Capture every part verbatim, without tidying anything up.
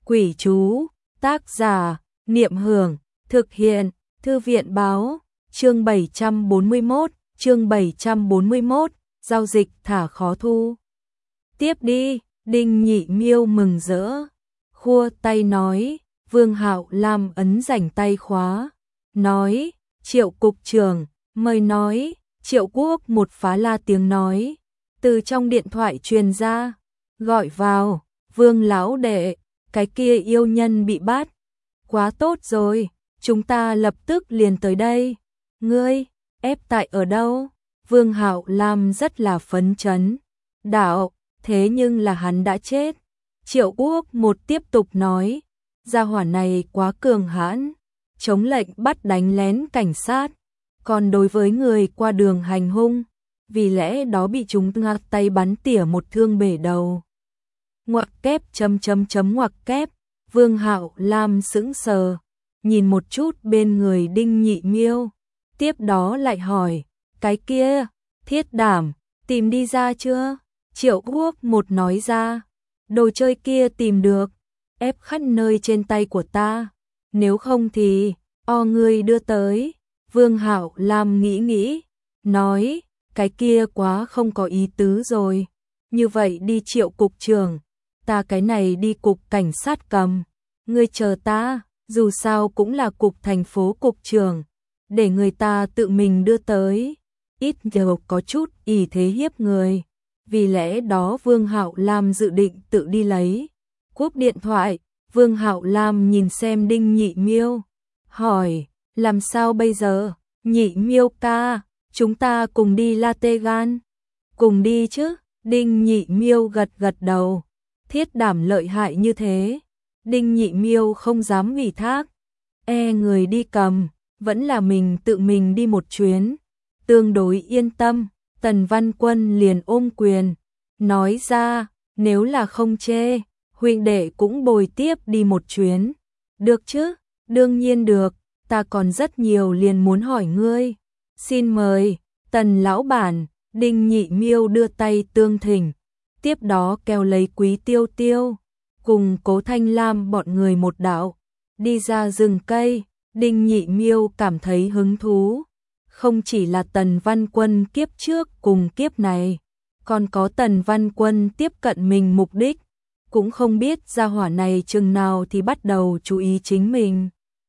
Quỷ chú, tác giả, Niệm Hưởng, thực hiện, Thư viện báo, chương bảy trăm bốn mươi mốt, chương bảy trăm bốn mươi mốt, giao dịch thả khó thu. Tiếp đi, Đinh Nhị Miêu mừng rỡ, khua tay nói, Vương Hạo Lam ấn rảnh tay khóa, nói, Triệu cục trưởng, mời nói, Triệu Quốc một phá la tiếng nói, từ trong điện thoại truyền ra, gọi vào, Vương lão đệ, cái kia yêu nhân bị bắt, quá tốt rồi, chúng ta lập tức liền tới đây, ngươi, ép tại ở đâu? Vương Hạo Lam rất là phấn chấn, đạo, thế nhưng là hắn đã chết. Triệu Quốc một tiếp tục nói, gia hỏa này quá cường hãn, chống lệnh bắt đánh lén cảnh sát, còn đối với người qua đường hành hung, vì lẽ đó bị chúng ngạt tay bắn tỉa một thương bể đầu. Ngoặc kép chấm chấm chấm ngoặc kép, Vương Hạo Lam sững sờ, nhìn một chút bên người Đinh Nhị Miêu, tiếp đó lại hỏi, cái kia, Thiết Đảm, tìm đi ra chưa? Triệu Quốc một nói ra, đồ chơi kia tìm được, ép khắp nơi trên tay của ta, nếu không thì, o ngươi đưa tới. Vương Hạo Lam nghĩ nghĩ, nói, cái kia quá không có ý tứ rồi, như vậy đi Triệu cục trưởng, ta cái này đi cục cảnh sát cầm, ngươi chờ ta, dù sao cũng là cục thành phố cục trưởng, để người ta tự mình đưa tới, ít nhiều có chút ỷ thế hiếp người, vì lẽ đó Vương Hạo Lam dự định tự đi lấy. Cúp điện thoại, Vương Hạo Lam nhìn xem Đinh Nhị Miêu, hỏi, làm sao bây giờ, Nhị Miêu ca, chúng ta cùng đi La Tê Gan, cùng đi chứ, Đinh Nhị Miêu gật gật đầu, Thiết Đảm lợi hại như thế, Đinh Nhị Miêu không dám ủy thác, e người đi cầm, vẫn là mình tự mình đi một chuyến, tương đối yên tâm. Tần Văn Quân liền ôm quyền, nói ra, nếu là không chê, huynh đệ cũng bồi tiếp đi một chuyến. Được chứ? Đương nhiên được, ta còn rất nhiều liền muốn hỏi ngươi. Xin mời, Tần lão bản, Đinh Nhị Miêu đưa tay tương thỉnh, tiếp đó kéo lấy Quý Tiêu Tiêu, cùng Cố Thanh Lam bọn người một đạo, đi ra rừng cây. Đinh Nhị Miêu cảm thấy hứng thú. Không chỉ là Tần Văn Quân kiếp trước cùng kiếp này, còn có Tần Văn Quân tiếp cận mình mục đích, cũng không biết gia hỏa này chừng nào thì bắt đầu chú ý chính mình.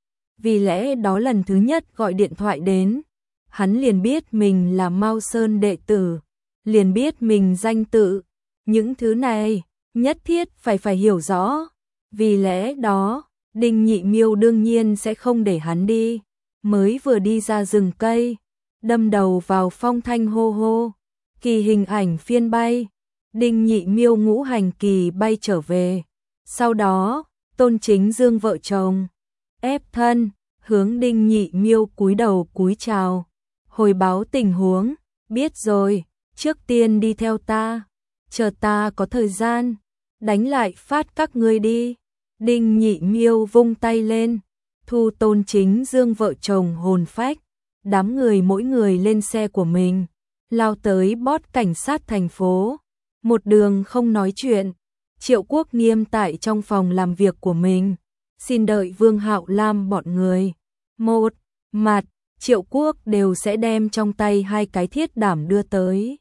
Vì lẽ đó lần thứ nhất gọi điện thoại đến, hắn liền biết mình là Mao Sơn đệ tử, liền biết mình danh tự, những thứ này nhất thiết phải phải hiểu rõ. Vì lẽ đó, Đinh Nhị Miêu đương nhiên sẽ không để hắn đi. Mới vừa đi ra rừng cây, đâm đầu vào phong thanh hô hô, kỳ hình ảnh phiên bay, Đinh Nhị Miêu ngũ hành kỳ bay trở về. Sau đó, Tôn Chính Dương vợ chồng, ép thân, hướng Đinh Nhị Miêu cúi đầu cúi chào, hồi báo tình huống, biết rồi, trước tiên đi theo ta, chờ ta có thời gian, đánh lại phát các ngươi đi. Đinh Nhị Miêu vung tay lên, thu Tôn Chính Dương vợ chồng hồn phách, đám người mỗi người lên xe của mình, lao tới bót cảnh sát thành phố, một đường không nói chuyện. Triệu Quốc nghiêm tại trong phòng làm việc của mình, xin đợi Vương Hạo Lam bọn người. Một mặt, Triệu Quốc đều sẽ đem trong tay hai cái thiết đảm đưa tới.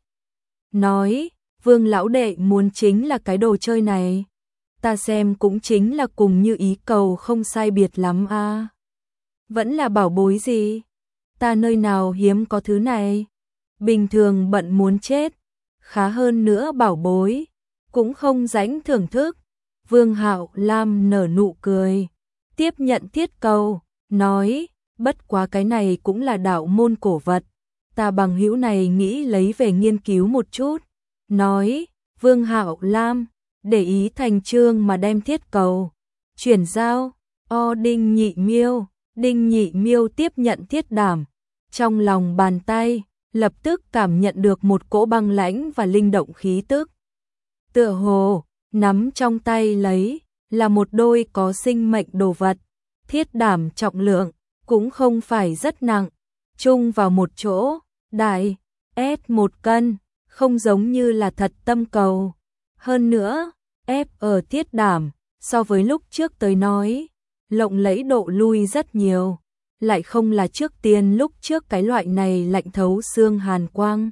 Nói, Vương lão đệ muốn chính là cái đồ chơi này. Ta xem cũng chính là cùng như ý cầu không sai biệt lắm a. À. Vẫn là bảo bối gì? Ta nơi nào hiếm có thứ này. Bình thường bận muốn chết. Khá hơn nữa bảo bối. Cũng không rảnh thưởng thức. Vương Hạo Lam nở nụ cười. Tiếp nhận thiết cầu. Nói, bất quá cái này cũng là đạo môn cổ vật. Ta bằng hữu này nghĩ lấy về nghiên cứu một chút. Nói, Vương Hạo Lam. Để ý thành chương mà đem thiết cầu chuyển giao. O Đinh Nhị Miêu, Đinh Nhị Miêu tiếp nhận thiết đảm, trong lòng bàn tay lập tức cảm nhận được một cỗ băng lãnh và linh động khí tức. Tựa hồ nắm trong tay lấy là một đôi có sinh mệnh đồ vật. Thiết đảm trọng lượng cũng không phải rất nặng, chung vào một chỗ, đại ép một cân, không giống như là thật tâm cầu. Hơn nữa, ép ở thiết đảm, so với lúc trước tới nói, lộng lẫy độ lui rất nhiều, lại không là trước tiên lúc trước cái loại này lạnh thấu xương hàn quang,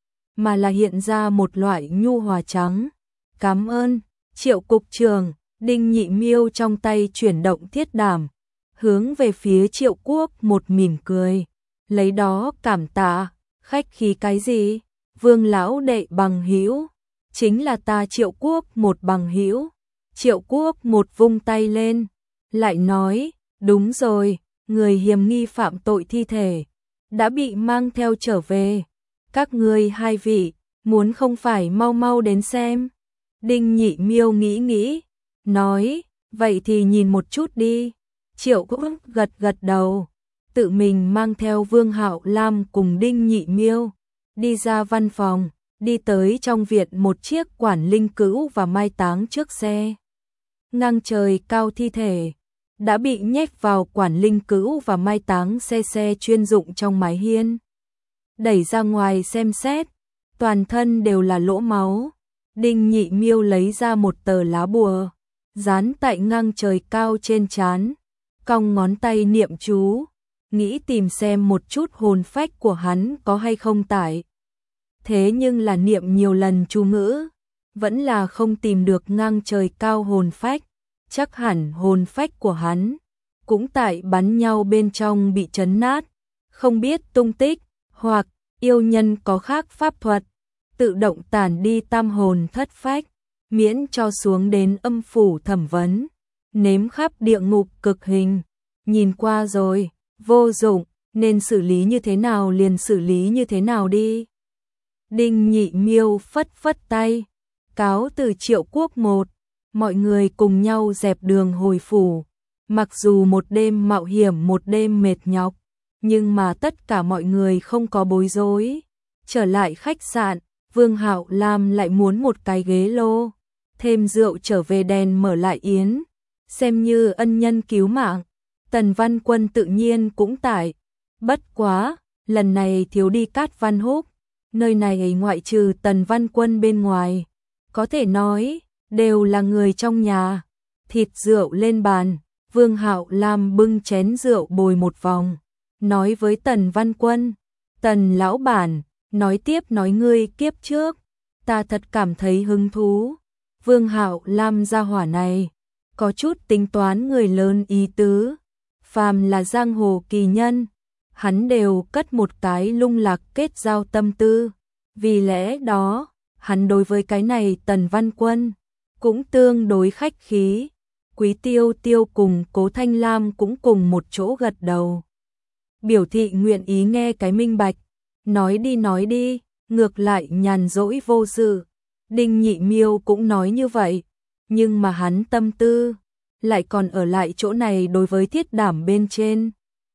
mà là hiện ra một loại nhu hòa trắng. Cảm ơn, Triệu cục trưởng. Đinh Nhị Miêu trong tay chuyển động thiết đảm, hướng về phía Triệu Quốc một mỉm cười, lấy đó cảm tạ, khách khí cái gì? Vương lão đệ bằng hữu, chính là ta Triệu Quốc một bằng hữu. Triệu Quốc một vung tay lên, lại nói, đúng rồi, người hiểm nghi phạm tội thi thể đã bị mang theo trở về. Các ngươi hai vị, muốn không phải mau mau đến xem. Đinh Nhị Miêu nghĩ nghĩ, nói, vậy thì nhìn một chút đi. Triệu Quốc gật gật đầu, tự mình mang theo Vương Hạo Lam cùng Đinh Nhị Miêu đi ra văn phòng, đi tới trong viện một chiếc quản linh cữu và mai táng trước xe. Ngang trời cao thi thể đã bị nhét vào quản linh cữu và mai táng xe xe chuyên dụng trong mái hiên. Đẩy ra ngoài xem xét, toàn thân đều là lỗ máu. Đinh Nhị Miêu lấy ra một tờ lá bùa, dán tại ngang trời cao trên trán, cong ngón tay niệm chú, nghĩ tìm xem một chút hồn phách của hắn có hay không tại. Thế nhưng là niệm nhiều lần chú ngữ, vẫn là không tìm được ngang trời cao hồn phách, chắc hẳn hồn phách của hắn cũng tại bắn nhau bên trong bị chấn nát, không biết tung tích, hoặc yêu nhân có khác pháp thuật, tự động tản đi tam hồn thất phách, miễn cho xuống đến âm phủ thẩm vấn, nếm khắp địa ngục cực hình. Nhìn qua rồi, vô dụng, nên xử lý như thế nào liền xử lý như thế nào đi. Đinh Nhị Miêu phất phất tay, cáo từ Triệu Quốc một, mọi người cùng nhau dẹp đường hồi phủ. Mặc dù một đêm mạo hiểm một đêm mệt nhọc, nhưng mà tất cả mọi người không có bối rối. Trở lại khách sạn, Vương Hạo Lam lại muốn một cái ghế lô, thêm rượu trở về đèn mở lại yến, xem như ân nhân cứu mạng. Tần Văn Quân tự nhiên cũng tại, bất quá, lần này thiếu đi Cát Văn Húc, nơi này ngoại trừ Tần Văn Quân bên ngoài, có thể nói, đều là người trong nhà. Thịt rượu lên bàn, Vương Hạo Lam bưng chén rượu bồi một vòng, nói với Tần Văn Quân, Tần lão bản, nói tiếp nói ngươi kiếp trước, ta thật cảm thấy hứng thú. Vương Hạo Lam gia hỏa này, có chút tính toán người lớn ý tứ, phàm là giang hồ kỳ nhân, hắn đều cất một cái lung lạc kết giao tâm tư, vì lẽ đó, hắn đối với cái này Tần Văn Quân cũng tương đối khách khí. Quý Tiêu Tiêu cùng Cố Thanh Lam cũng cùng một chỗ gật đầu, biểu thị nguyện ý nghe cái minh bạch. Nói đi nói đi, ngược lại nhàn rỗi vô sự. Đinh Nhị Miêu cũng nói như vậy, nhưng mà hắn tâm tư lại còn ở lại chỗ này đối với thiết đảm bên trên.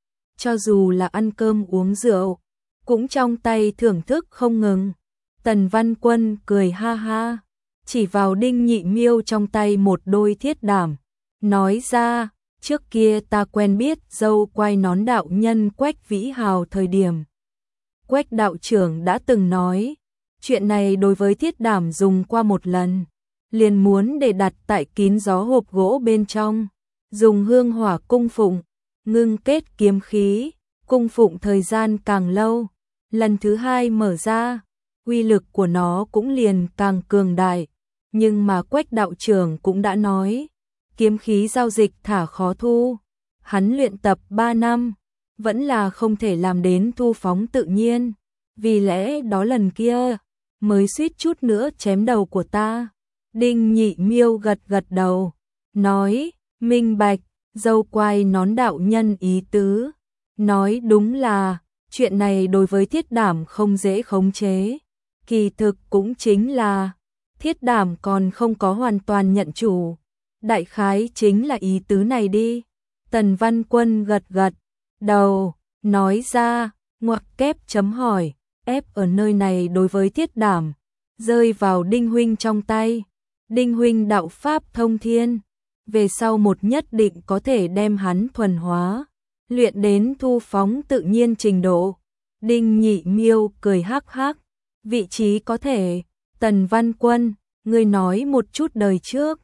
Cho dù là ăn cơm uống rượu, cũng trong tay thưởng thức không ngừng. Tần Văn Quân cười ha ha, chỉ vào Đinh Nhị Miêu trong tay một đôi thiết đảm, nói ra, trước kia ta quen biết dâu quay nón đạo nhân Quách Vĩ Hào thời điểm. Quách đạo trưởng đã từng nói, chuyện này đối với thiết đảm dùng qua một lần, liền muốn để đặt tại kín gió hộp gỗ bên trong, dùng hương hỏa cung phụng, ngưng kết kiếm khí, cung phụng thời gian càng lâu, lần thứ hai mở ra, uy lực của nó cũng liền càng cường đại. Nhưng mà Quách đạo trưởng cũng đã nói, kiếm khí giao dịch thả khó thu, hắn luyện tập ba năm, vẫn là không thể làm đến thu phóng tự nhiên, vì lẽ đó lần kia mới suýt chút nữa chém đầu của ta. Đinh Nhị Miêu gật gật đầu, nói, minh bạch, dâu quai nón đạo nhân ý tứ, nói đúng là, chuyện này đối với thiết đảm không dễ khống chế, kỳ thực cũng chính là, thiết đảm còn không có hoàn toàn nhận chủ, đại khái chính là ý tứ này đi. Tần Văn Quân gật gật đầu, nói ra, ngoặc kép chấm hỏi, ép ở nơi này đối với thiết đảm, rơi vào Đinh huynh trong tay. Đinh huynh đạo pháp thông thiên, về sau một nhất định có thể đem hắn thuần hóa, luyện đến thu phóng tự nhiên trình độ. Đinh Nhị Miêu cười hắc hắc, vị trí có thể. Tần Văn Quân, ngươi nói một chút đời trước,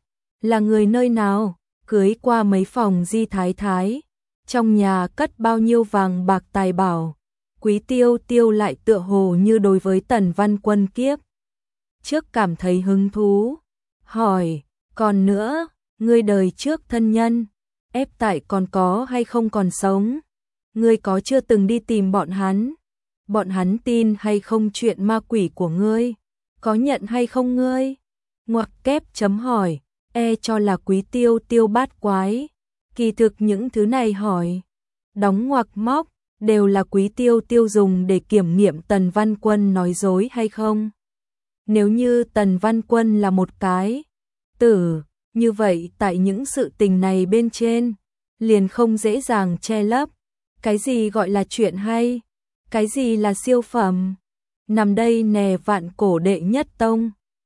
Là người nơi nào? Cưới qua mấy phòng di thái thái? Trong nhà cất bao nhiêu vàng bạc tài bảo? Quý Tiêu Tiêu lại tựa hồ như đối với Tần Văn Quân kiếp trước cảm thấy hứng thú, hỏi, còn nữa, ngươi đời trước thân nhân, ép tại còn có hay không còn sống? Ngươi có chưa từng đi tìm bọn hắn? Bọn hắn tin hay không chuyện ma quỷ của ngươi? Có nhận hay không ngươi? Ngoặc kép chấm hỏi, e cho là Quý Tiêu Tiêu bát quái. Kỳ thực những thứ này hỏi, đóng ngoặc móc, đều là Quý Tiêu Tiêu dùng để kiểm nghiệm Tần Văn Quân nói dối hay không. Nếu như Tần Văn Quân là một cái tử, như vậy tại những sự tình này bên trên, liền không dễ dàng che lấp. Cái gì gọi là chuyện hay? Cái gì là siêu phẩm? Nằm đây nè vạn cổ đệ nhất tông.